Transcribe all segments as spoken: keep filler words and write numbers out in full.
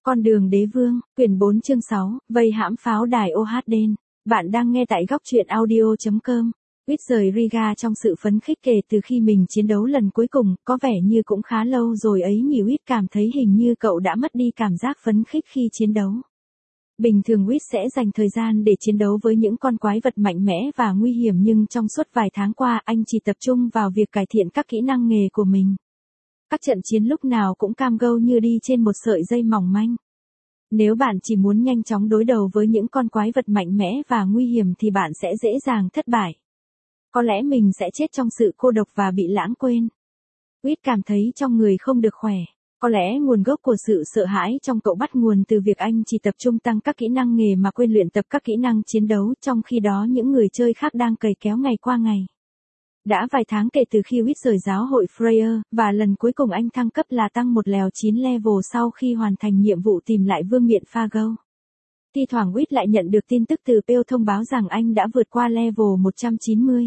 Con đường đế vương, quyển bốn chương sáu, vây hãm pháo đài ô hát đê. Bạn đang nghe tại góc truyện audio chấm com. Huyết rời Riga trong sự phấn khích kể từ khi mình chiến đấu lần cuối cùng, có vẻ như cũng khá lâu rồi ấy nhỉ. Huyết cảm thấy hình như cậu đã mất đi cảm giác phấn khích khi chiến đấu. Bình thường Huyết sẽ dành thời gian để chiến đấu với những con quái vật mạnh mẽ và nguy hiểm, nhưng trong suốt vài tháng qua anh chỉ tập trung vào việc cải thiện các kỹ năng nghề của mình. Các trận chiến lúc nào cũng cam go như đi trên một sợi dây mỏng manh. Nếu bạn chỉ muốn nhanh chóng đối đầu với những con quái vật mạnh mẽ và nguy hiểm thì bạn sẽ dễ dàng thất bại. Có lẽ mình sẽ chết trong sự cô độc và bị lãng quên. Huyết cảm thấy trong người không được khỏe. Có lẽ nguồn gốc của sự sợ hãi trong cậu bắt nguồn từ việc anh chỉ tập trung tăng các kỹ năng nghề mà quên luyện tập các kỹ năng chiến đấu, trong khi đó những người chơi khác đang cày kéo ngày qua ngày. Đã vài tháng kể từ khi Huyết rời giáo hội Freya, và lần cuối cùng anh thăng cấp là tăng một lèo chín level sau khi hoàn thành nhiệm vụ tìm lại vương miện Fargo. Thi thoảng Huyết lại nhận được tin tức từ Pale thông báo rằng anh đã vượt qua level một trăm chín mươi.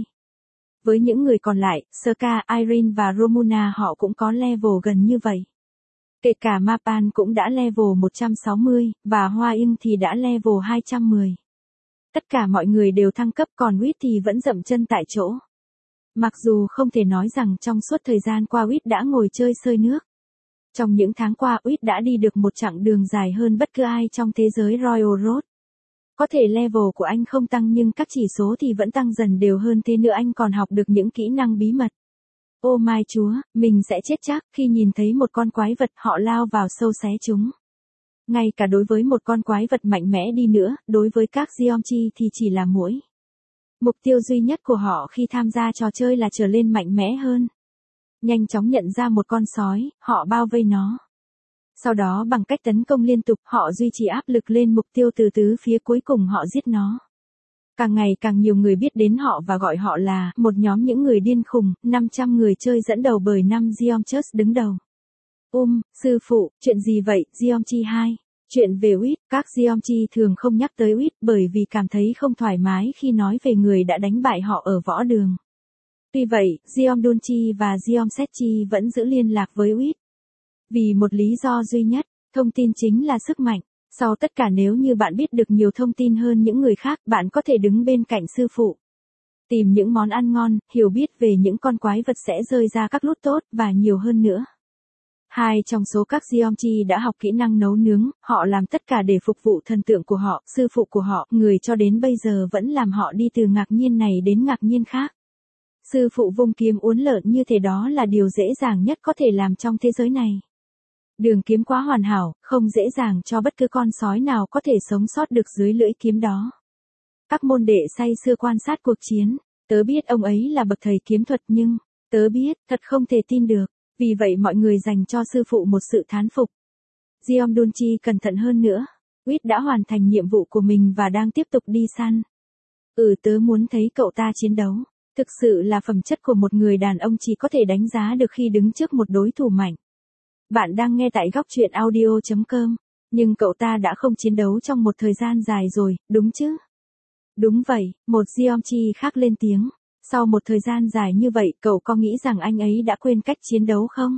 Với những người còn lại, Serka, Irene và Romuna họ cũng có level gần như vậy. Kể cả Mapan cũng đã level một trăm sáu mươi, và Hoa Yên thì đã level hai trăm mười. Tất cả mọi người đều thăng cấp, còn Huyết thì vẫn dậm chân tại chỗ. Mặc dù không thể nói rằng trong suốt thời gian qua Huyết đã ngồi chơi sơi nước. Trong những tháng qua Huyết đã đi được một chặng đường dài hơn bất cứ ai trong thế giới Royal Road. Có thể level của anh không tăng nhưng các chỉ số thì vẫn tăng dần đều hơn, thế nữa anh còn học được những kỹ năng bí mật. Ô mai chúa, mình sẽ chết chắc khi nhìn thấy một con quái vật họ lao vào sâu xé chúng. Ngay cả đối với một con quái vật mạnh mẽ đi nữa, đối với các Geomchi thì chỉ là muỗi. Mục tiêu duy nhất của họ khi tham gia trò chơi là trở lên mạnh mẽ hơn. Nhanh chóng nhận ra một con sói, họ bao vây nó. Sau đó bằng cách tấn công liên tục, họ duy trì áp lực lên mục tiêu từ tứ phía, cuối cùng họ giết nó. Càng ngày càng nhiều người biết đến họ và gọi họ là một nhóm những người điên khùng. Năm trăm người chơi dẫn đầu bởi năm Geomchus đứng đầu. Um, sư phụ, chuyện gì vậy? Geomchi hai. Chuyện về Huyết, các Geomchi thường không nhắc tới Huyết bởi vì cảm thấy không thoải mái khi nói về người đã đánh bại họ ở võ đường. Tuy vậy, Geomdunchi và Geomsetchi vẫn giữ liên lạc với Huyết. Vì một lý do duy nhất, thông tin chính là sức mạnh. Sau tất cả, nếu như bạn biết được nhiều thông tin hơn những người khác, bạn có thể đứng bên cạnh sư phụ. Tìm những món ăn ngon, hiểu biết về những con quái vật sẽ rơi ra các loot tốt, và nhiều hơn nữa. Hai trong số các Geomchi đã học kỹ năng nấu nướng, họ làm tất cả để phục vụ thần tượng của họ, sư phụ của họ, người cho đến bây giờ vẫn làm họ đi từ ngạc nhiên này đến ngạc nhiên khác. Sư phụ vung kiếm uốn lượn như thế, đó là điều dễ dàng nhất có thể làm trong thế giới này. Đường kiếm quá hoàn hảo, không dễ dàng cho bất cứ con sói nào có thể sống sót được dưới lưỡi kiếm đó. Các môn đệ say sưa quan sát cuộc chiến, tớ biết ông ấy là bậc thầy kiếm thuật, nhưng, tớ biết, thật không thể tin được. Vì vậy mọi người dành cho sư phụ một sự thán phục. Geomdunchi cẩn thận hơn nữa. Huyết đã hoàn thành nhiệm vụ của mình và đang tiếp tục đi săn. Ừ, tớ muốn thấy cậu ta chiến đấu. Thực sự là phẩm chất của một người đàn ông chỉ có thể đánh giá được khi đứng trước một đối thủ mạnh. Bạn đang nghe tại góc truyện audio chấm com. Nhưng cậu ta đã không chiến đấu trong một thời gian dài rồi, đúng chứ? Đúng vậy, một Geomchi khác lên tiếng. Sau một thời gian dài như vậy, cậu có nghĩ rằng anh ấy đã quên cách chiến đấu không?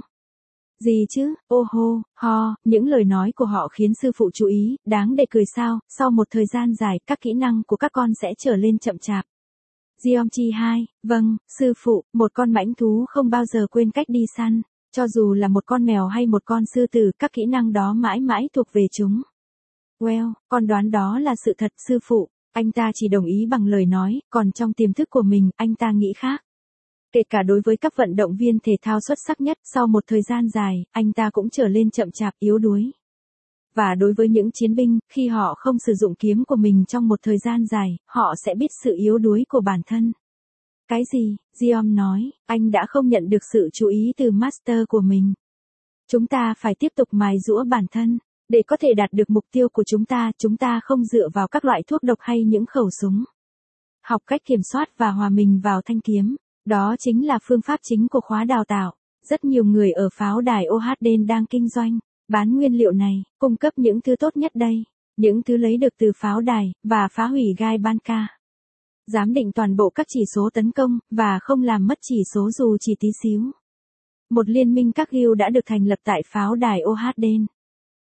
Gì chứ, ô hô, ho, những lời nói của họ khiến sư phụ chú ý, đáng để cười sao, sau một thời gian dài, các kỹ năng của các con sẽ trở lên chậm chạp. Geomchi hai, vâng, sư phụ, một con mãnh thú không bao giờ quên cách đi săn. Cho dù là một con mèo hay một con sư tử, các kỹ năng đó mãi mãi thuộc về chúng. Well, con đoán đó là sự thật, sư phụ. Anh ta chỉ đồng ý bằng lời nói, còn trong tiềm thức của mình, anh ta nghĩ khác. Kể cả đối với các vận động viên thể thao xuất sắc nhất, sau một thời gian dài, anh ta cũng trở lên chậm chạp, yếu đuối. Và đối với những chiến binh, khi họ không sử dụng kiếm của mình trong một thời gian dài, họ sẽ biết sự yếu đuối của bản thân. Cái gì? Geom nói, anh đã không nhận được sự chú ý từ master của mình. Chúng ta phải tiếp tục mài giũa bản thân. Để có thể đạt được mục tiêu của chúng ta, chúng ta không dựa vào các loại thuốc độc hay những khẩu súng. Học cách kiểm soát và hòa mình vào thanh kiếm. Đó chính là phương pháp chính của khóa đào tạo. Rất nhiều người ở pháo đài ô hát đê đang kinh doanh, bán nguyên liệu này, cung cấp những thứ tốt nhất đây. Những thứ lấy được từ pháo đài, và phá hủy gai ban ca. Giám định toàn bộ các chỉ số tấn công, và không làm mất chỉ số dù chỉ tí xíu. Một liên minh các guild đã được thành lập tại pháo đài ô hát đê.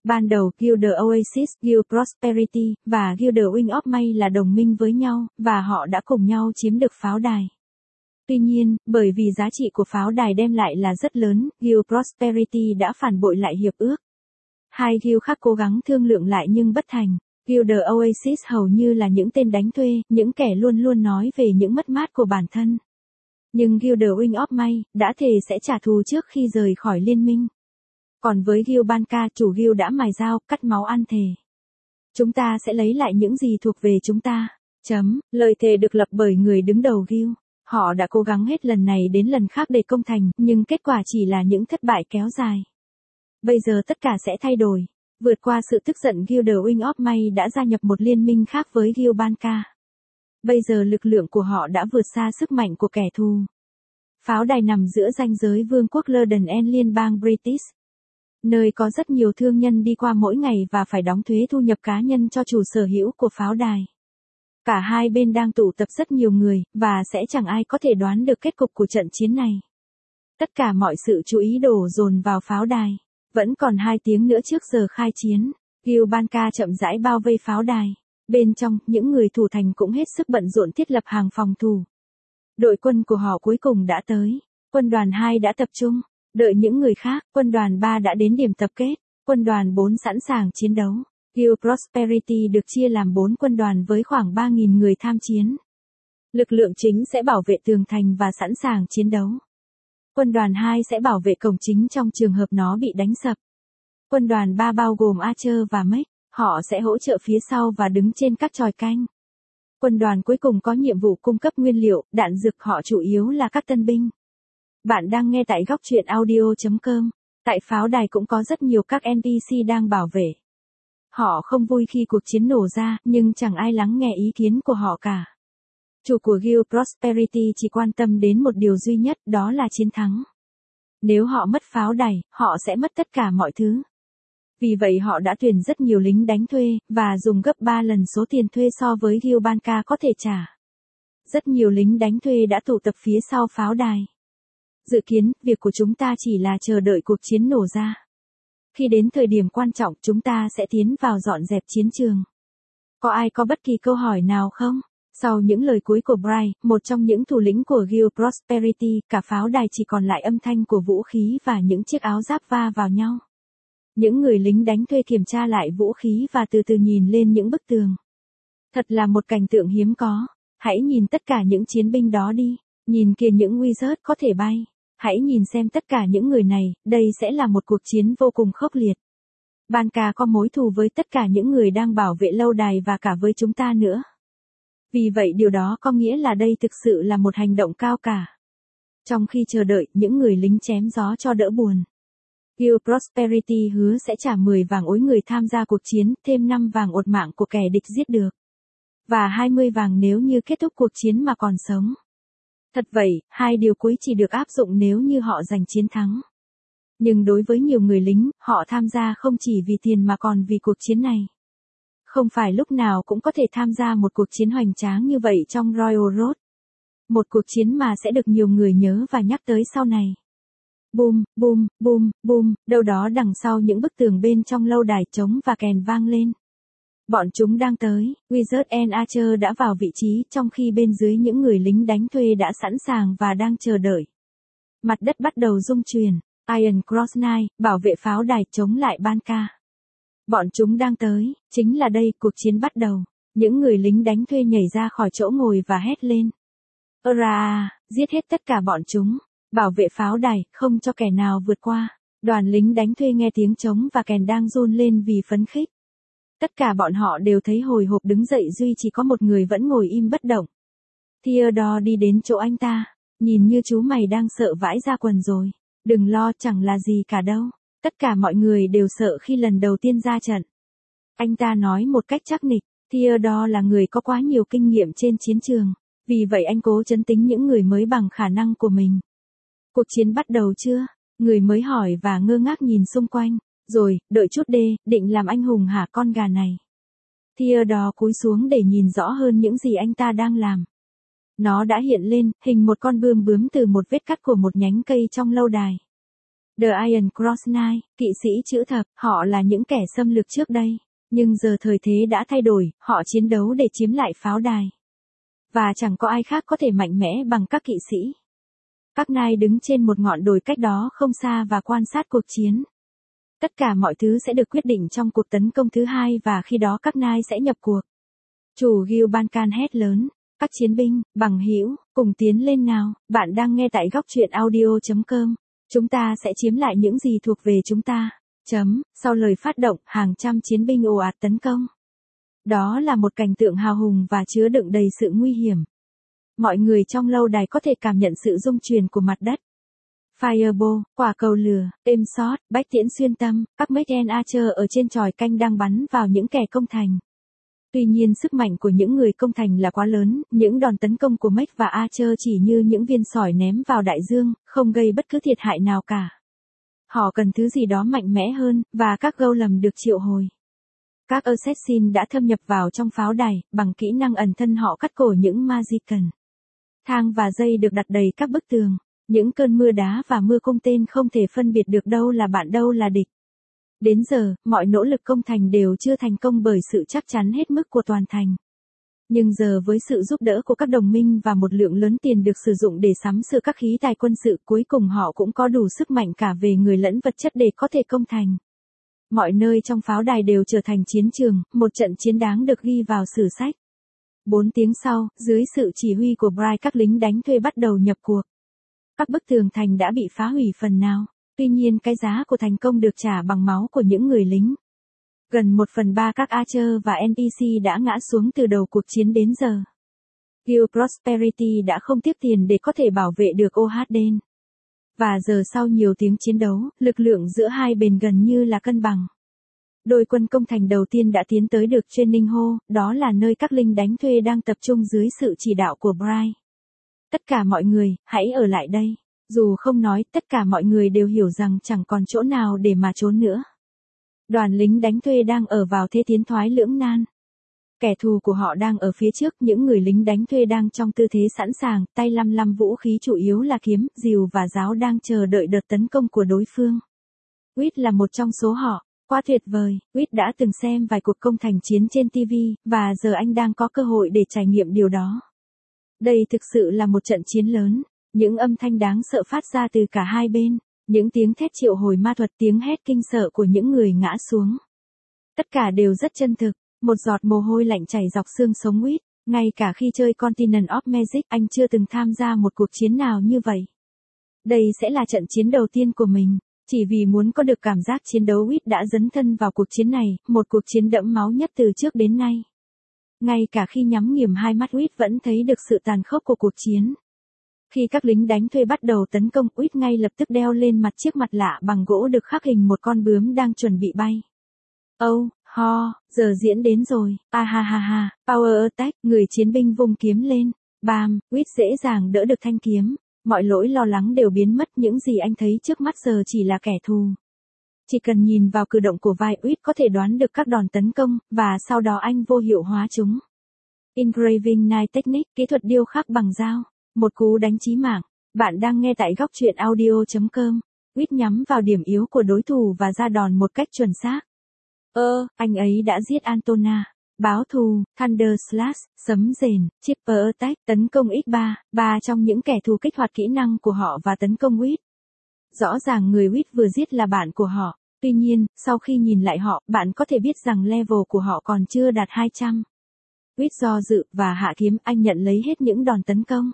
Ban đầu Guild Oasis, Guild Prosperity, và Guild Wing of May là đồng minh với nhau, và họ đã cùng nhau chiếm được pháo đài. Tuy nhiên, bởi vì giá trị của pháo đài đem lại là rất lớn, Guild Prosperity đã phản bội lại hiệp ước. Hai guild khác cố gắng thương lượng lại nhưng bất thành. Guild Oasis hầu như là những tên đánh thuê, những kẻ luôn luôn nói về những mất mát của bản thân. Nhưng Guild Wing of May đã thề sẽ trả thù trước khi rời khỏi liên minh. Còn với Guild Banca, chủ guild đã mài dao, cắt máu ăn thề. Chúng ta sẽ lấy lại những gì thuộc về chúng ta. Chấm. Lời thề được lập bởi người đứng đầu guild. Họ đã cố gắng hết lần này đến lần khác để công thành, nhưng kết quả chỉ là những thất bại kéo dài. Bây giờ tất cả sẽ thay đổi. Vượt qua sự tức giận, Guild Wing of May đã gia nhập một liên minh khác với Guild Banca. Bây giờ lực lượng của họ đã vượt xa sức mạnh của kẻ thù. Pháo đài nằm giữa ranh giới Vương quốc London and liên bang British, nơi có rất nhiều thương nhân đi qua mỗi ngày và phải đóng thuế thu nhập cá nhân cho chủ sở hữu của pháo đài. Cả hai bên đang tụ tập rất nhiều người, và sẽ chẳng ai có thể đoán được kết cục của trận chiến này. Tất cả mọi sự chú ý đổ dồn vào pháo đài. Vẫn còn hai tiếng nữa trước giờ khai chiến. Guild Banca chậm rãi bao vây pháo đài. Bên trong, những người thủ thành cũng hết sức bận rộn thiết lập hàng phòng thủ. Đội quân của họ cuối cùng đã tới. Quân đoàn hai đã tập trung. Đợi những người khác, quân đoàn ba đã đến điểm tập kết. Quân đoàn bốn sẵn sàng chiến đấu. Guild Prosperity được chia làm bốn quân đoàn với khoảng ba nghìn người tham chiến. Lực lượng chính sẽ bảo vệ tường thành và sẵn sàng chiến đấu. Quân đoàn hai sẽ bảo vệ cổng chính trong trường hợp nó bị đánh sập. Quân đoàn ba bao gồm Archer và Mech, họ sẽ hỗ trợ phía sau và đứng trên các chòi canh. Quân đoàn cuối cùng có nhiệm vụ cung cấp nguyên liệu, đạn dược, họ chủ yếu là các tân binh. Bạn đang nghe tại góc truyện audio chấm com. Tại pháo đài cũng có rất nhiều các en pê xê đang bảo vệ. Họ không vui khi cuộc chiến nổ ra, nhưng chẳng ai lắng nghe ý kiến của họ cả. Chủ của Guild Prosperity chỉ quan tâm đến một điều duy nhất, đó là chiến thắng. Nếu họ mất pháo đài, họ sẽ mất tất cả mọi thứ. Vì vậy họ đã tuyển rất nhiều lính đánh thuê, và dùng gấp ba lần số tiền thuê so với Guild Banca có thể trả. Rất nhiều lính đánh thuê đã tụ tập phía sau pháo đài. Dự kiến, việc của chúng ta chỉ là chờ đợi cuộc chiến nổ ra. Khi đến thời điểm quan trọng, chúng ta sẽ tiến vào dọn dẹp chiến trường. Có ai có bất kỳ câu hỏi nào không? Sau những lời cuối của Bryce, một trong những thủ lĩnh của Guild Prosperity, cả pháo đài chỉ còn lại âm thanh của vũ khí và những chiếc áo giáp va vào nhau. Những người lính đánh thuê kiểm tra lại vũ khí và từ từ nhìn lên những bức tường. Thật là một cảnh tượng hiếm có. Hãy nhìn tất cả những chiến binh đó đi. Nhìn kìa những wizard có thể bay. Hãy nhìn xem tất cả những người này, đây sẽ là một cuộc chiến vô cùng khốc liệt. Banca có mối thù với tất cả những người đang bảo vệ lâu đài và cả với chúng ta nữa. Vì vậy điều đó có nghĩa là đây thực sự là một hành động cao cả. Trong khi chờ đợi, những người lính chém gió cho đỡ buồn. Guild Prosperity hứa sẽ trả mười vàng ối người tham gia cuộc chiến, thêm năm vàng ột mạng của kẻ địch giết được. Và hai mươi vàng nếu như kết thúc cuộc chiến mà còn sống. Thật vậy, hai điều cuối chỉ được áp dụng nếu như họ giành chiến thắng. Nhưng đối với nhiều người lính, họ tham gia không chỉ vì tiền mà còn vì cuộc chiến này. Không phải lúc nào cũng có thể tham gia một cuộc chiến hoành tráng như vậy trong Royal Road. Một cuộc chiến mà sẽ được nhiều người nhớ và nhắc tới sau này. Boom, boom, boom, boom, đâu đó đằng sau những bức tường bên trong lâu đài trống và kèn vang lên. Bọn chúng đang tới, Wizard and Archer đã vào vị trí trong khi bên dưới những người lính đánh thuê đã sẵn sàng và đang chờ đợi. Mặt đất bắt đầu rung chuyển, Iron Cross Knight, bảo vệ pháo đài chống lại Banca. Bọn chúng đang tới, chính là đây, cuộc chiến bắt đầu. Những người lính đánh thuê nhảy ra khỏi chỗ ngồi và hét lên. Hurrah, giết hết tất cả bọn chúng, bảo vệ pháo đài, không cho kẻ nào vượt qua. Đoàn lính đánh thuê nghe tiếng trống và kèn đang run lên vì phấn khích. Tất cả bọn họ đều thấy hồi hộp đứng dậy, duy chỉ có một người vẫn ngồi im bất động. Theodore đi đến chỗ anh ta, nhìn như chú mày đang sợ vãi ra quần rồi. Đừng lo, chẳng là gì cả đâu. Tất cả mọi người đều sợ khi lần đầu tiên ra trận. Anh ta nói một cách chắc nịch, Theodore là người có quá nhiều kinh nghiệm trên chiến trường. Vì vậy anh cố trấn tĩnh những người mới bằng khả năng của mình. Cuộc chiến bắt đầu chưa? Người mới hỏi và ngơ ngác nhìn xung quanh. Rồi, đợi chút đê, định làm anh hùng hả con gà này? Theodore cúi xuống để nhìn rõ hơn những gì anh ta đang làm. Nó đã hiện lên, hình một con bươm bướm từ một vết cắt của một nhánh cây trong lâu đài. The Iron Cross Knight, kỵ sĩ chữ thập, họ là những kẻ xâm lược trước đây. Nhưng giờ thời thế đã thay đổi, họ chiến đấu để chiếm lại pháo đài. Và chẳng có ai khác có thể mạnh mẽ bằng các kỵ sĩ. Các Knight đứng trên một ngọn đồi cách đó không xa và quan sát cuộc chiến. Tất cả mọi thứ sẽ được quyết định trong cuộc tấn công thứ hai và khi đó các Knight sẽ nhập cuộc. Chủ Gil Bankan hét lớn, các chiến binh, bằng hữu, cùng tiến lên nào, bạn đang nghe tại góc truyện audio chấm com. Chúng ta sẽ chiếm lại những gì thuộc về chúng ta. Chấm, sau lời phát động, hàng trăm chiến binh ồ ạt tấn công. Đó là một cảnh tượng hào hùng và chứa đựng đầy sự nguy hiểm. Mọi người trong lâu đài có thể cảm nhận sự rung chuyển của mặt đất. Fireball, quả cầu lửa, êm shot, bách tiễn xuyên tâm, các Make and Archer ở trên chòi canh đang bắn vào những kẻ công thành. Tuy nhiên sức mạnh của những người công thành là quá lớn, những đòn tấn công của Make và Archer chỉ như những viên sỏi ném vào đại dương, không gây bất cứ thiệt hại nào cả. Họ cần thứ gì đó mạnh mẽ hơn, và các golem được triệu hồi. Các assassin đã thâm nhập vào trong pháo đài, bằng kỹ năng ẩn thân họ cắt cổ những Magician. Thang và dây được đặt đầy các bức tường. Những cơn mưa đá và mưa cung tên không thể phân biệt được đâu là bạn đâu là địch. Đến giờ, mọi nỗ lực công thành đều chưa thành công bởi sự chắc chắn hết mức của toàn thành. Nhưng giờ với sự giúp đỡ của các đồng minh và một lượng lớn tiền được sử dụng để sắm sửa các khí tài quân sự, cuối cùng họ cũng có đủ sức mạnh cả về người lẫn vật chất để có thể công thành. Mọi nơi trong pháo đài đều trở thành chiến trường, một trận chiến đáng được ghi vào sử sách. Bốn tiếng sau, dưới sự chỉ huy của Bright, các lính đánh thuê bắt đầu nhập cuộc. Các bức tường thành đã bị phá hủy phần nào, tuy nhiên cái giá của thành công được trả bằng máu của những người lính. Gần một phần ba các Archer và en pê xê đã ngã xuống từ đầu cuộc chiến đến giờ. Gil Prosperity đã không tiếp tiền để có thể bảo vệ được Ohaden. Và giờ sau nhiều tiếng chiến đấu, lực lượng giữa hai bên gần như là cân bằng. Đội quân công thành đầu tiên đã tiến tới được Training Hall, đó là nơi các lính đánh thuê đang tập trung dưới sự chỉ đạo của Bright. Tất cả mọi người, hãy ở lại đây. Dù không nói, tất cả mọi người đều hiểu rằng chẳng còn chỗ nào để mà trốn nữa. Đoàn lính đánh thuê đang ở vào thế tiến thoái lưỡng nan. Kẻ thù của họ đang ở phía trước, những người lính đánh thuê đang trong tư thế sẵn sàng, tay lăm lăm vũ khí chủ yếu là kiếm, rìu và giáo đang chờ đợi đợt tấn công của đối phương. Whit là một trong số họ. Quá tuyệt vời, Whit đã từng xem vài cuộc công thành chiến trên ti vi, và giờ anh đang có cơ hội để trải nghiệm điều đó. Đây thực sự là một trận chiến lớn, những âm thanh đáng sợ phát ra từ cả hai bên, những tiếng thét triệu hồi ma thuật, tiếng hét kinh sợ của những người ngã xuống. Tất cả đều rất chân thực, một giọt mồ hôi lạnh chảy dọc xương sống Whit, ngay cả khi chơi Continent of Magic anh chưa từng tham gia một cuộc chiến nào như vậy. Đây sẽ là trận chiến đầu tiên của mình. Chỉ vì muốn có được cảm giác chiến đấu, Whit đã dấn thân vào cuộc chiến này, một cuộc chiến đẫm máu nhất từ trước đến nay. Ngay cả khi nhắm nghiền hai mắt, Whit vẫn thấy được sự tàn khốc của cuộc chiến. Khi các lính đánh thuê bắt đầu tấn công, Whit ngay lập tức đeo lên mặt chiếc mặt lạ bằng gỗ được khắc hình một con bướm đang chuẩn bị bay. Oh, ho, giờ diễn đến rồi, ah ha ha ha, power attack, người chiến binh vung kiếm lên, bam, Whit dễ dàng đỡ được thanh kiếm. Mọi lỗi lo lắng đều biến mất, những gì anh thấy trước mắt giờ chỉ là kẻ thù. Chỉ cần nhìn vào cử động của vai, Whit có thể đoán được các đòn tấn công, và sau đó anh vô hiệu hóa chúng. Engraving Knife Technique, kỹ thuật điêu khắc bằng dao. Một cú đánh chí mạng. Bạn đang nghe tại góc truyện audio chấm com. Whit nhắm vào điểm yếu của đối thủ và ra đòn một cách chuẩn xác. Ơ, anh ấy đã giết Antona. Báo thù, Thunder Slash, sấm rền, Chipper Attack, tấn công ích ba, ba trong những kẻ thù kích hoạt kỹ năng của họ và tấn công Whit. Rõ ràng người Whit vừa giết là bạn của họ, tuy nhiên, sau khi nhìn lại họ, bạn có thể biết rằng level của họ còn chưa đạt hai trăm. Whit do dự, và hạ kiếm, anh nhận lấy hết những đòn tấn công.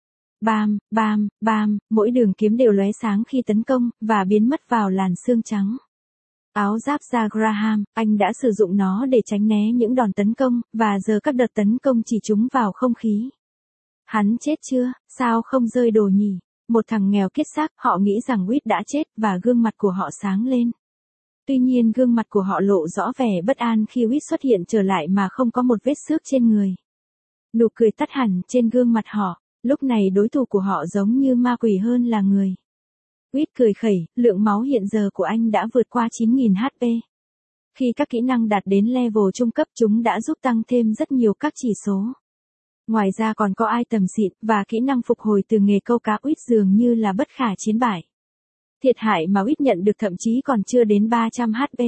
Bam, bam, bam, mỗi đường kiếm đều lóe sáng khi tấn công, và biến mất vào làn xương trắng. Áo giáp da Graham, anh đã sử dụng nó để tránh né những đòn tấn công, và giờ các đợt tấn công chỉ trúng vào không khí. Hắn chết chưa, sao không rơi đồ nhỉ? Một thằng nghèo kiết xác, họ nghĩ rằng Whit đã chết, và gương mặt của họ sáng lên. Tuy nhiên gương mặt của họ lộ rõ vẻ bất an khi Whit xuất hiện trở lại mà không có một vết xước trên người. Nụ cười tắt hẳn trên gương mặt họ, lúc này đối thủ của họ giống như ma quỷ hơn là người. Whit cười khẩy, lượng máu hiện giờ của anh đã vượt qua chín nghìn hát pê. Khi các kỹ năng đạt đến level trung cấp, chúng đã giúp tăng thêm rất nhiều các chỉ số. Ngoài ra còn có item xịn, và kỹ năng phục hồi từ nghề câu cá. Whit dường như là bất khả chiến bại. Thiệt hại mà Wit nhận được thậm chí còn chưa đến ba trăm hát pê.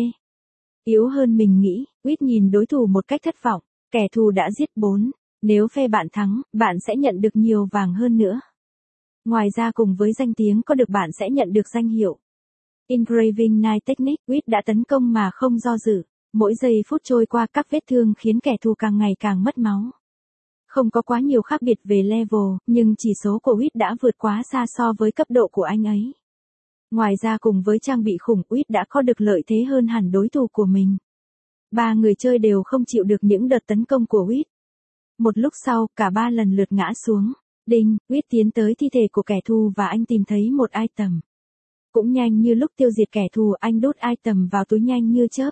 Yếu hơn mình nghĩ, Wit nhìn đối thủ một cách thất vọng, kẻ thù đã giết bốn, nếu phe bạn thắng, bạn sẽ nhận được nhiều vàng hơn nữa. Ngoài ra cùng với danh tiếng có được bạn sẽ nhận được danh hiệu. Engraving Knife Technique, Wit đã tấn công mà không do dự, mỗi giây phút trôi qua các vết thương khiến kẻ thù càng ngày càng mất máu. Không có quá nhiều khác biệt về level, nhưng chỉ số của Wit đã vượt quá xa so với cấp độ của anh ấy. Ngoài ra cùng với trang bị khủng, Wit đã có được lợi thế hơn hẳn đối thủ của mình. Ba người chơi đều không chịu được những đợt tấn công của Wit. Một lúc sau, cả ba lần lượt ngã xuống. Đinh, Wit tiến tới thi thể của kẻ thù và anh tìm thấy một item. Cũng nhanh như lúc tiêu diệt kẻ thù, anh đút item vào túi nhanh như chớp.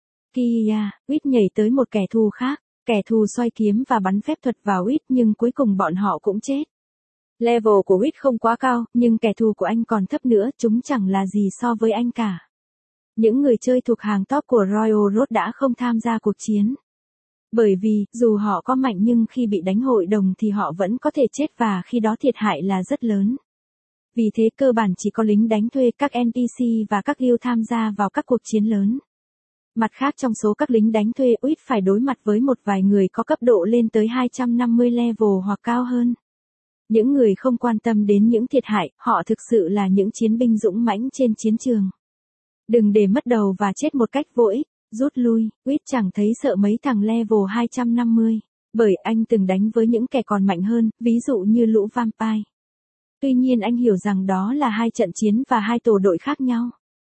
Kia, Wit nhảy tới một kẻ thù khác. Kẻ thù xoay kiếm và bắn phép thuật vào Wit nhưng cuối cùng bọn họ cũng chết. Level của Wit không quá cao, nhưng kẻ thù của anh còn thấp nữa, chúng chẳng là gì so với anh cả. Những người chơi thuộc hàng top của Royal Road đã không tham gia cuộc chiến. Bởi vì, dù họ có mạnh nhưng khi bị đánh hội đồng thì họ vẫn có thể chết và khi đó thiệt hại là rất lớn. Vì thế cơ bản chỉ có lính đánh thuê, các en pê xê và các guild tham gia vào các cuộc chiến lớn. Mặt khác trong số các lính đánh thuê, Wit phải đối mặt với một vài người có cấp độ lên tới hai trăm năm mươi level hoặc cao hơn. Những người không quan tâm đến những thiệt hại, họ thực sự là những chiến binh dũng mãnh trên chiến trường. Đừng để mất đầu và chết một cách vô ích, rút lui, Wit chẳng thấy sợ mấy thằng level hai trăm năm mươi, bởi anh từng đánh với những kẻ còn mạnh hơn, ví dụ như lũ vampire. Tuy nhiên anh hiểu rằng đó là hai trận chiến và hai tổ đội khác nhau.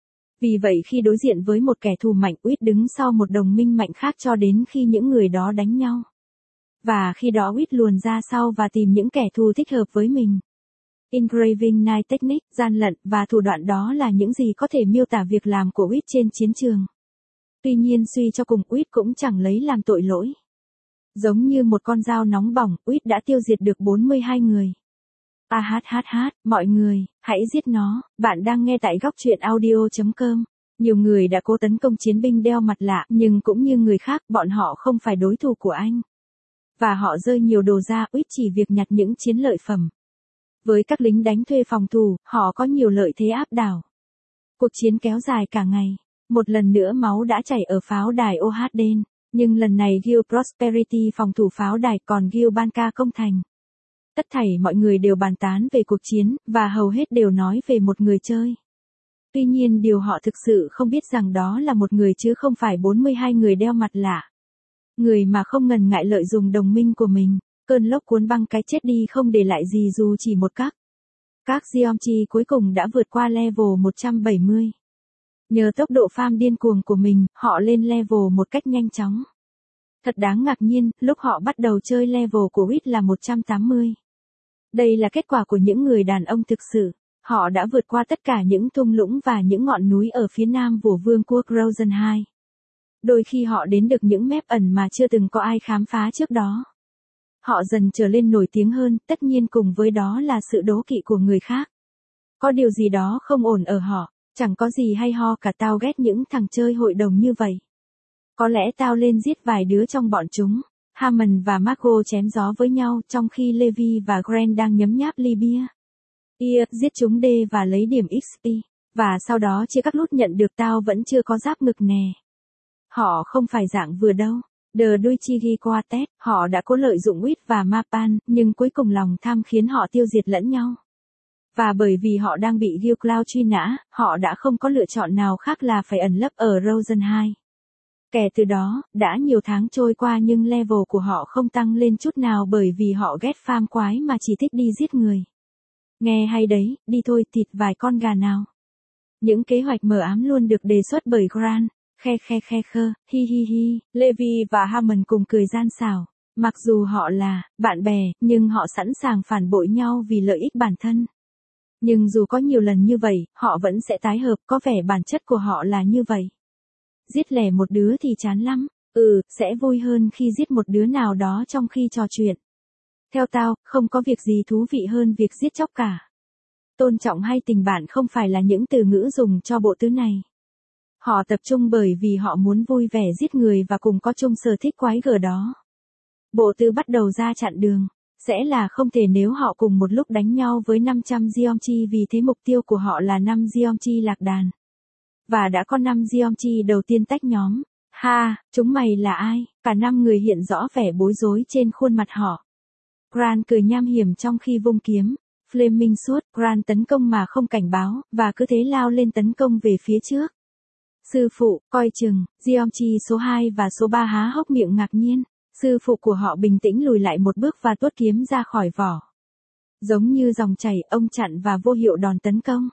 Vì vậy khi đối diện với một kẻ thù mạnh, Wit đứng sau một đồng minh mạnh khác cho đến khi những người đó đánh nhau. Và khi đó Wit luồn ra sau và tìm những kẻ thù thích hợp với mình. Engraving Knife Technique, gian lận và thủ đoạn đó là những gì có thể miêu tả việc làm của Wit trên chiến trường. Tuy nhiên suy cho cùng, Wit cũng chẳng lấy làm tội lỗi. Giống như một con dao nóng bỏng, Wit đã tiêu diệt được bốn mươi hai người. A hát hát hát, mọi người, hãy giết nó. Bạn đang nghe tại góc truyện audio chấm com. Nhiều người đã cố tấn công chiến binh đeo mặt lạ, nhưng cũng như người khác, bọn họ không phải đối thủ của anh. Và họ rơi nhiều đồ ra, Wit chỉ việc nhặt những chiến lợi phẩm. Với các lính đánh thuê phòng thủ, họ có nhiều lợi thế áp đảo. Cuộc chiến kéo dài cả ngày. Một lần nữa máu đã chảy ở pháo đài ô hát đê, nhưng lần này Guild Prosperity phòng thủ pháo đài, còn Guild Banca công thành. Tất thảy mọi người đều bàn tán về cuộc chiến, và hầu hết đều nói về một người chơi. Tuy nhiên điều họ thực sự không biết rằng đó là một người chứ không phải bốn mươi hai người đeo mặt lạ. Người mà không ngần ngại lợi dụng đồng minh của mình, cơn lốc cuốn băng cái chết đi không để lại gì dù chỉ một các. Các Geomchi cuối cùng đã vượt qua level một trăm bảy mươi. Nhờ tốc độ farm điên cuồng của mình, họ lên level một cách nhanh chóng. Thật đáng ngạc nhiên, lúc họ bắt đầu chơi level của Wit là một trăm tám mươi. Đây là kết quả của những người đàn ông thực sự. Họ đã vượt qua tất cả những thung lũng và những ngọn núi ở phía nam của vương quốc Rosen hai. Đôi khi họ đến được những mép ẩn mà chưa từng có ai khám phá trước đó. Họ dần trở lên nổi tiếng hơn, tất nhiên cùng với đó là sự đố kỵ của người khác. Có điều gì đó không ổn ở họ, chẳng có gì hay ho cả, tao ghét những thằng chơi hội đồng như vậy. Có lẽ tao lên giết vài đứa trong bọn chúng. Hammond và Margot chém gió với nhau trong khi Levi và Grant đang nhấm nháp ly bia. Ia, giết chúng D và lấy điểm ích pê, và sau đó chia các lút nhận được. Tao vẫn chưa có giáp ngực nè. Họ không phải dạng vừa đâu. The Duichigi Quartet, họ đã cố lợi dụng Wit và Mapan, nhưng cuối cùng lòng tham khiến họ tiêu diệt lẫn nhau. Và bởi vì họ đang bị Guild Cloud truy nã, họ đã không có lựa chọn nào khác là phải ẩn lấp ở Rosen hai. Kể từ đó, đã nhiều tháng trôi qua nhưng level của họ không tăng lên chút nào bởi vì họ ghét farm quái mà chỉ thích đi giết người. Nghe hay đấy, đi thôi, thịt vài con gà nào. Những kế hoạch mờ ám luôn được đề xuất bởi Grant, khe khe khe khơ, hi hi hi, Levi và Hammond cùng cười gian xảo. Mặc dù họ là bạn bè, nhưng họ sẵn sàng phản bội nhau vì lợi ích bản thân. Nhưng dù có nhiều lần như vậy, họ vẫn sẽ tái hợp, có vẻ bản chất của họ là như vậy. Giết lẻ một đứa thì chán lắm, ừ, sẽ vui hơn khi giết một đứa nào đó trong khi trò chuyện. Theo tao, không có việc gì thú vị hơn việc giết chóc cả. Tôn trọng hay tình bạn không phải là những từ ngữ dùng cho bộ tứ này. Họ tập trung bởi vì họ muốn vui vẻ giết người và cùng có chung sở thích quái gở đó. Bộ tứ bắt đầu ra chặn đường. Sẽ là không thể nếu họ cùng một lúc đánh nhau với năm trăm Gyeonggi, vì thế mục tiêu của họ là năm Gyeonggi lạc đàn. Và đã có năm Gyeonggi đầu tiên tách nhóm. Ha, chúng mày là ai? Cả năm người hiện rõ vẻ bối rối trên khuôn mặt họ. Grant cười nham hiểm trong khi vung kiếm. Flaming Sword, Grant tấn công mà không cảnh báo, và cứ thế lao lên tấn công về phía trước. Sư phụ, coi chừng, Gyeonggi số hai và số ba há hốc miệng ngạc nhiên. Sư phụ của họ bình tĩnh lùi lại một bước và tuốt kiếm ra khỏi vỏ. Giống như dòng chảy, ông chặn và vô hiệu đòn tấn công.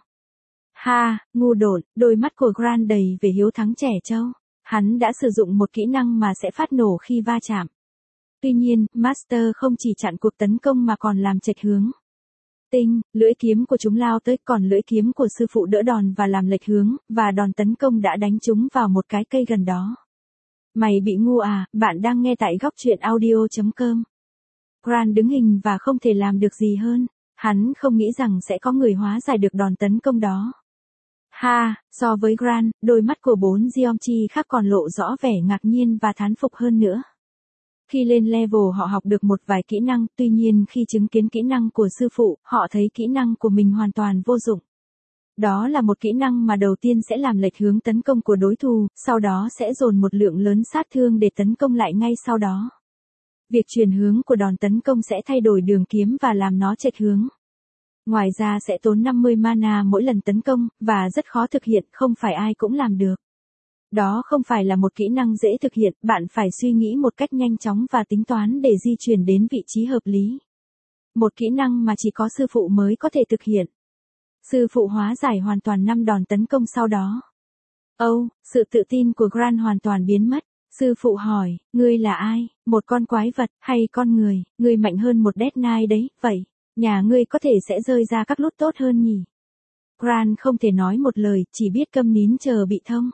Ha, ngu độn, đôi mắt của Grant đầy vẻ hiếu thắng trẻ trâu. Hắn đã sử dụng một kỹ năng mà sẽ phát nổ khi va chạm. Tuy nhiên, Master không chỉ chặn cuộc tấn công mà còn làm chệch hướng. Tinh, lưỡi kiếm của chúng lao tới, còn lưỡi kiếm của sư phụ đỡ đòn và làm lệch hướng, và đòn tấn công đã đánh chúng vào một cái cây gần đó. Mày bị ngu à, bạn đang nghe tại góc truyện audio chấm com. Grant đứng hình và không thể làm được gì hơn. Hắn không nghĩ rằng sẽ có người hóa giải được đòn tấn công đó. Ha, so với Grant, đôi mắt của bốn Gyeonggi khác còn lộ rõ vẻ ngạc nhiên và thán phục hơn nữa. Khi lên level họ học được một vài kỹ năng, tuy nhiên khi chứng kiến kỹ năng của sư phụ, họ thấy kỹ năng của mình hoàn toàn vô dụng. Đó là một kỹ năng mà đầu tiên sẽ làm lệch hướng tấn công của đối thủ, sau đó sẽ dồn một lượng lớn sát thương để tấn công lại ngay sau đó. Việc chuyển hướng của đòn tấn công sẽ thay đổi đường kiếm và làm nó chệch hướng. Ngoài ra sẽ tốn năm mươi mana mỗi lần tấn công, và rất khó thực hiện, không phải ai cũng làm được. Đó không phải là một kỹ năng dễ thực hiện, bạn phải suy nghĩ một cách nhanh chóng và tính toán để di chuyển đến vị trí hợp lý. Một kỹ năng mà chỉ có sư phụ mới có thể thực hiện. Sư phụ hóa giải hoàn toàn năm đòn tấn công sau đó. Âu, oh, sự tự tin của Grant hoàn toàn biến mất. Sư phụ hỏi, ngươi là ai, một con quái vật, hay con người, ngươi mạnh hơn một Death Knight đấy, vậy, nhà ngươi có thể sẽ rơi ra các lút tốt hơn nhỉ? Grant không thể nói một lời, chỉ biết câm nín chờ bị thông.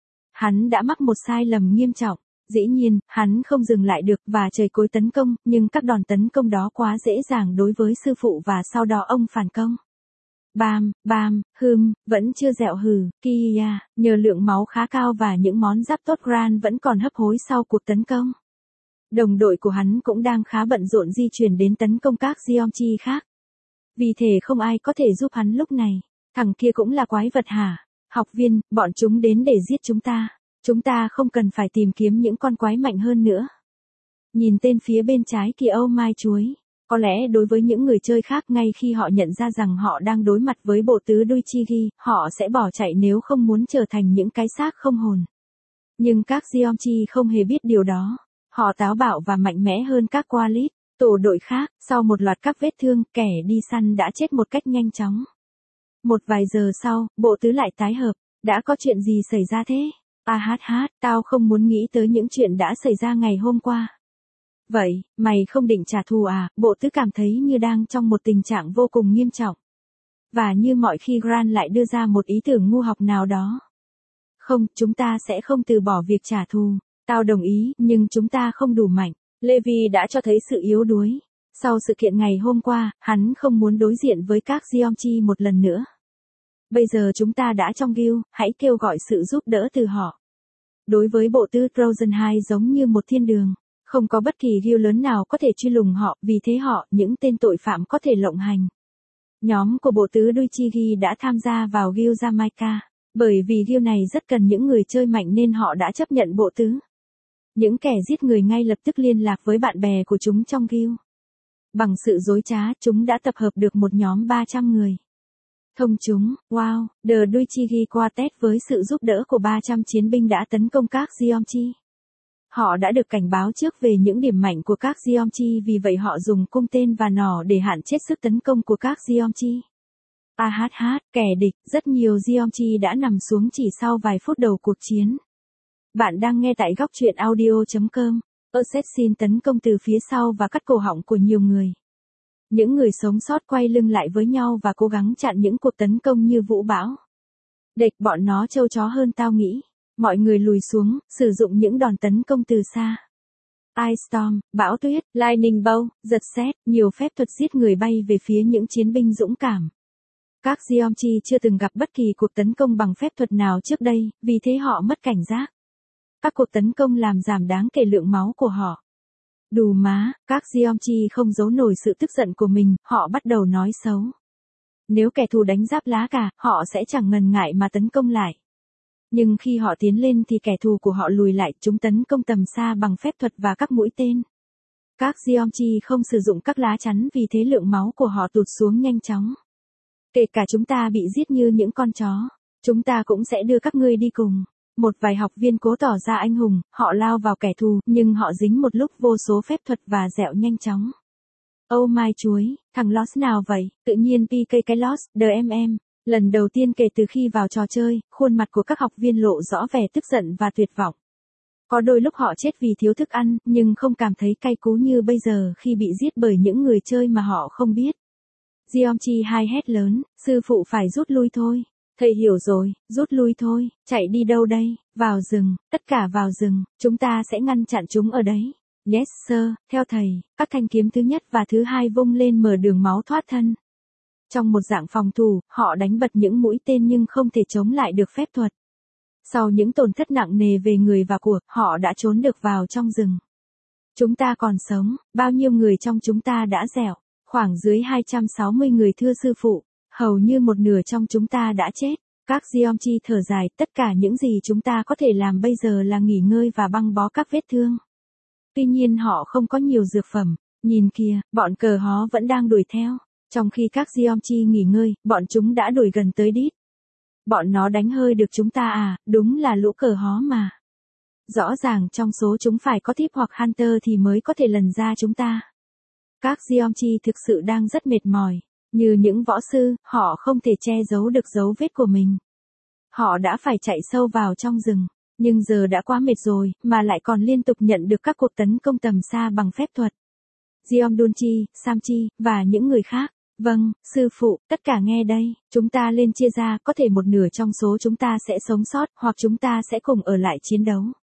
Hắn đã mắc một sai lầm nghiêm trọng. Dĩ nhiên, hắn không dừng lại được và trời cối tấn công, nhưng các đòn tấn công đó quá dễ dàng đối với sư phụ và sau đó ông phản công. Bam, bam, hừm, vẫn chưa dẹo hừ, kia, nhờ lượng máu khá cao và những món giáp tốt, Grant vẫn còn hấp hối sau cuộc tấn công. Đồng đội của hắn cũng đang khá bận rộn di chuyển đến tấn công các Gyeonggi khác. Vì thế không ai có thể giúp hắn lúc này. Thằng kia cũng là quái vật hả? Học viên, bọn chúng đến để giết chúng ta. Chúng ta không cần phải tìm kiếm những con quái mạnh hơn nữa. Nhìn tên phía bên trái kìa, oh my chuối. Có lẽ đối với những người chơi khác, ngay khi họ nhận ra rằng họ đang đối mặt với bộ tứ Doichigi, họ sẽ bỏ chạy nếu không muốn trở thành những cái xác không hồn. Nhưng các Gyeonggi không hề biết điều đó. Họ táo bạo và mạnh mẽ hơn các Qualit, tổ đội khác. Sau một loạt các vết thương, kẻ đi săn đã chết một cách nhanh chóng. Một vài giờ sau, bộ tứ lại tái hợp. Đã có chuyện gì xảy ra thế? À hát hát, tao không muốn nghĩ tới những chuyện đã xảy ra ngày hôm qua. Vậy, mày không định trả thù à? Bộ tứ cảm thấy như đang trong một tình trạng vô cùng nghiêm trọng. Và như mọi khi, Grant lại đưa ra một ý tưởng ngu học nào đó. Không, chúng ta sẽ không từ bỏ việc trả thù. Tao đồng ý, nhưng chúng ta không đủ mạnh. Levi đã cho thấy sự yếu đuối. Sau sự kiện ngày hôm qua, hắn không muốn đối diện với các Gyeonggi một lần nữa. Bây giờ chúng ta đã trong guild, hãy kêu gọi sự giúp đỡ từ họ. Đối với bộ tứ, Trojan hai giống như một thiên đường. Không có bất kỳ guild lớn nào có thể truy lùng họ, vì thế họ, những tên tội phạm có thể lộng hành. Nhóm của bộ tứ Doichigi đã tham gia vào guild Jamaica. Bởi vì guild này rất cần những người chơi mạnh nên họ đã chấp nhận bộ tứ. Những kẻ giết người ngay lập tức liên lạc với bạn bè của chúng trong guild. Bằng sự dối trá, chúng đã tập hợp được một nhóm ba trăm người. Thông chúng, wow, The Doichigi Quartet với sự giúp đỡ của ba trăm chiến binh đã tấn công các Gyeonggi. Họ đã được cảnh báo trước về những điểm mạnh của các Gyeonggi, vì vậy họ dùng cung tên và nỏ để hạn chế sức tấn công của các Gyeonggi. A hát hát, kẻ địch, rất nhiều Gyeonggi đã nằm xuống chỉ sau vài phút đầu cuộc chiến. Bạn đang nghe tại góc truyện audio chấm com. Assassin tấn công từ phía sau và cắt cổ họng của nhiều người. Những người sống sót quay lưng lại với nhau và cố gắng chặn những cuộc tấn công như vũ bão. Địch, bọn nó trâu chó hơn tao nghĩ. Mọi người lùi xuống, sử dụng những đòn tấn công từ xa. Ice Storm, bão tuyết, Lightning Bow, giật sét, nhiều phép thuật giết người bay về phía những chiến binh dũng cảm. Các Gyeonggi chưa từng gặp bất kỳ cuộc tấn công bằng phép thuật nào trước đây, vì thế họ mất cảnh giác. Các cuộc tấn công làm giảm đáng kể lượng máu của họ. Đù má, các Geomchi không giấu nổi sự tức giận của mình, họ bắt đầu nói xấu. Nếu kẻ thù đánh giáp lá cả, họ sẽ chẳng ngần ngại mà tấn công lại. Nhưng khi họ tiến lên thì kẻ thù của họ lùi lại, chúng tấn công tầm xa bằng phép thuật và các mũi tên. Các Geomchi không sử dụng các lá chắn vì thế lượng máu của họ tụt xuống nhanh chóng. Kể cả chúng ta bị giết như những con chó, chúng ta cũng sẽ đưa các ngươi đi cùng. Một vài học viên cố tỏ ra anh hùng, họ lao vào kẻ thù, nhưng họ dính một lúc vô số phép thuật và dẹo nhanh chóng. Oh my chuối, thằng Lost nào vậy, tự nhiên pê ca cái Lost, đờ em em. Lần đầu tiên kể từ khi vào trò chơi, khuôn mặt của các học viên lộ rõ vẻ tức giận và tuyệt vọng. Có đôi lúc họ chết vì thiếu thức ăn, nhưng không cảm thấy cay cú như bây giờ khi bị giết bởi những người chơi mà họ không biết. Geomchi hai hét lớn, sư phụ phải rút lui thôi. Thầy hiểu rồi, rút lui thôi, chạy đi đâu đây, vào rừng, tất cả vào rừng, chúng ta sẽ ngăn chặn chúng ở đấy. Yes sir, theo thầy, các thanh kiếm thứ nhất và thứ hai vung lên mở đường máu thoát thân. Trong một dạng phòng thủ, họ đánh bật những mũi tên nhưng không thể chống lại được phép thuật. Sau những tổn thất nặng nề về người và của, họ đã trốn được vào trong rừng. Chúng ta còn sống, bao nhiêu người trong chúng ta đã dẻo, khoảng dưới hai trăm sáu mươi người thưa sư phụ, hầu như một nửa trong chúng ta đã chết. Các Geomchi thở dài, tất cả những gì chúng ta có thể làm bây giờ là nghỉ ngơi và băng bó các vết thương. Tuy nhiên họ không có nhiều dược phẩm, nhìn kìa, bọn cờ hó vẫn đang đuổi theo. Trong khi các Geomchi nghỉ ngơi, bọn chúng đã đuổi gần tới đít. Bọn nó đánh hơi được chúng ta à, đúng là lũ cờ hó mà. Rõ ràng trong số chúng phải có thiếp hoặc Hunter thì mới có thể lần ra chúng ta. Các Geomchi thực sự đang rất mệt mỏi. Như những võ sư, họ không thể che giấu được dấu vết của mình. Họ đã phải chạy sâu vào trong rừng, nhưng giờ đã quá mệt rồi, mà lại còn liên tục nhận được các cuộc tấn công tầm xa bằng phép thuật. Geomdunchi, Samchi, và những người khác. Vâng, sư phụ, tất cả nghe đây, chúng ta lên chia ra, có thể một nửa trong số chúng ta sẽ sống sót, hoặc chúng ta sẽ cùng ở lại chiến đấu.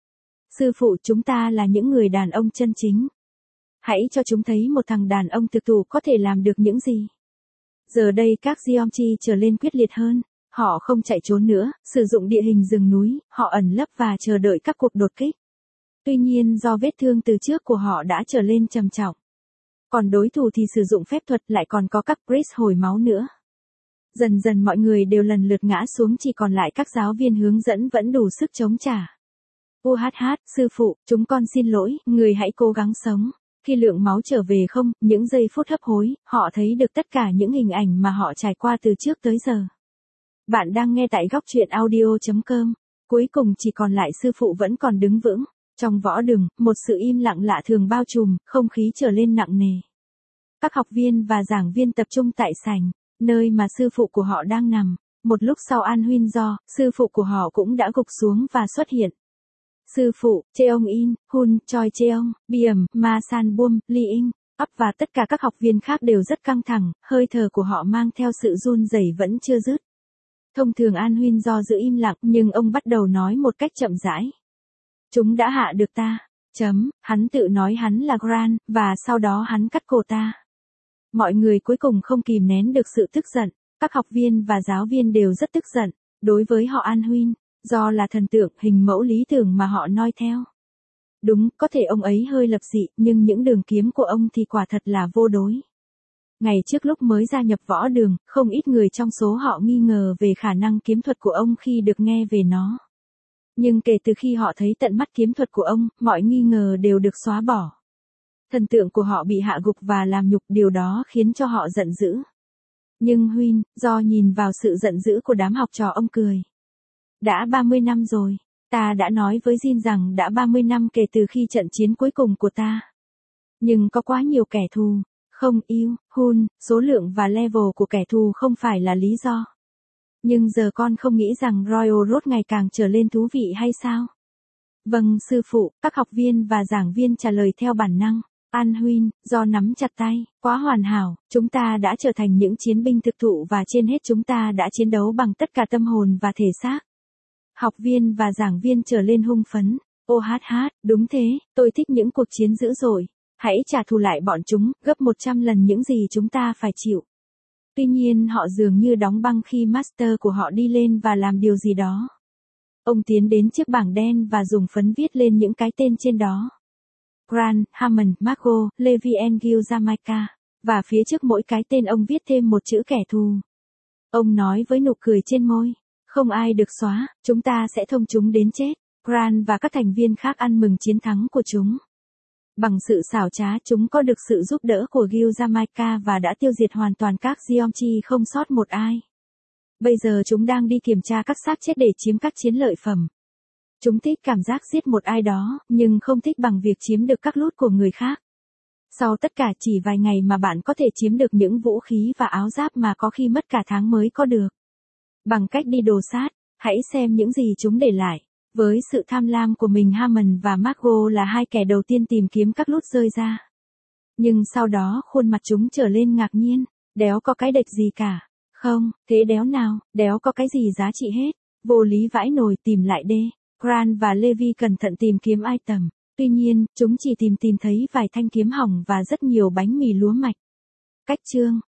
Sư phụ, chúng ta là những người đàn ông chân chính. Hãy cho chúng thấy một thằng đàn ông thực thụ có thể làm được những gì. Giờ đây các Geomchi trở lên quyết liệt hơn, họ không chạy trốn nữa, sử dụng địa hình rừng núi, họ ẩn nấp và chờ đợi các cuộc đột kích. Tuy nhiên do vết thương từ trước của họ đã trở lên trầm trọng. Còn đối thủ thì sử dụng phép thuật, lại còn có các priest hồi máu nữa. Dần dần mọi người đều lần lượt ngã xuống, chỉ còn lại các giáo viên hướng dẫn vẫn đủ sức chống trả. U hát hát, sư phụ, chúng con xin lỗi, người hãy cố gắng sống. Khi lượng máu trở về không, những giây phút hấp hối, họ thấy được tất cả những hình ảnh mà họ trải qua từ trước tới giờ. Bạn đang nghe tại góc truyện audio chấm com. Cuối cùng chỉ còn lại sư phụ vẫn còn đứng vững. Trong võ đường, một sự im lặng lạ thường bao trùm, không khí trở lên nặng nề. Các học viên và giảng viên tập trung tại sảnh, nơi mà sư phụ của họ đang nằm. Một lúc sau An Huyên Do, sư phụ của họ cũng đã gục xuống và xuất hiện. Sư phụ, Cheong In, Hun, Choi Cheong, Biam, Ma San Bum, Li In, Up và tất cả các học viên khác đều rất căng thẳng, hơi thở của họ mang theo sự run rẩy vẫn chưa dứt. Thông thường An Huyên Do giữ im lặng, nhưng ông bắt đầu nói một cách chậm rãi. Chúng đã hạ được ta. Chấm, hắn tự nói hắn là Gran, và sau đó hắn cắt cổ ta. Mọi người cuối cùng không kìm nén được sự tức giận. Các học viên và giáo viên đều rất tức giận. Đối với họ An Huyên, do là thần tượng, hình mẫu lý tưởng mà họ noi theo. Đúng, có thể ông ấy hơi lập dị, nhưng những đường kiếm của ông thì quả thật là vô đối. Ngày trước lúc mới gia nhập võ đường, không ít người trong số họ nghi ngờ về khả năng kiếm thuật của ông khi được nghe về nó. Nhưng kể từ khi họ thấy tận mắt kiếm thuật của ông, mọi nghi ngờ đều được xóa bỏ. Thần tượng của họ bị hạ gục và làm nhục, điều đó khiến cho họ giận dữ. Nhưng Huyên, do nhìn vào sự giận dữ của đám học trò, ông cười. Đã ba mươi năm rồi, ta đã nói với Jin rằng đã ba mươi năm kể từ khi trận chiến cuối cùng của ta. Nhưng có quá nhiều kẻ thù, không yêu, Hun, số lượng và level của kẻ thù không phải là lý do. Nhưng giờ con không nghĩ rằng Royal Road ngày càng trở lên thú vị hay sao? Vâng sư phụ, các học viên và giảng viên trả lời theo bản năng. An Huyên, do nắm chặt tay, quá hoàn hảo, chúng ta đã trở thành những chiến binh thực thụ và trên hết chúng ta đã chiến đấu bằng tất cả tâm hồn và thể xác. Học viên và giảng viên trở lên hung phấn. Ô hát hát, đúng thế, tôi thích những cuộc chiến dữ dội. Hãy trả thù lại bọn chúng, gấp một trăm lần những gì chúng ta phải chịu. Tuy nhiên họ dường như đóng băng khi master của họ đi lên và làm điều gì đó. Ông tiến đến chiếc bảng đen và dùng phấn viết lên những cái tên trên đó. Grant, Hammond, Margot, Levi and Gil Jamaica. Và phía trước mỗi cái tên ông viết thêm một chữ kẻ thù. Ông nói với nụ cười trên môi. Không ai được xóa, chúng ta sẽ thông chúng đến chết. Grant và các thành viên khác ăn mừng chiến thắng của chúng. Bằng sự xảo trá chúng có được sự giúp đỡ của Gil Jamaica và đã tiêu diệt hoàn toàn các Geomchi không sót một ai. Bây giờ chúng đang đi kiểm tra các xác chết để chiếm các chiến lợi phẩm. Chúng thích cảm giác giết một ai đó, nhưng không thích bằng việc chiếm được các loot của người khác. Sau tất cả chỉ vài ngày mà bạn có thể chiếm được những vũ khí và áo giáp mà có khi mất cả tháng mới có được. Bằng cách đi đồ sát, hãy xem những gì chúng để lại. Với sự tham lam của mình, Hammond và Margot là hai kẻ đầu tiên tìm kiếm các loot rơi ra. Nhưng sau đó khuôn mặt chúng trở lên ngạc nhiên. Đéo có cái đệch gì cả. Không, thế đéo nào, đéo có cái gì giá trị hết. Vô lý vãi nồi, tìm lại đê. Grant và Levi cẩn thận tìm kiếm item. Tuy nhiên, chúng chỉ tìm tìm thấy vài thanh kiếm hỏng và rất nhiều bánh mì lúa mạch. Cách chương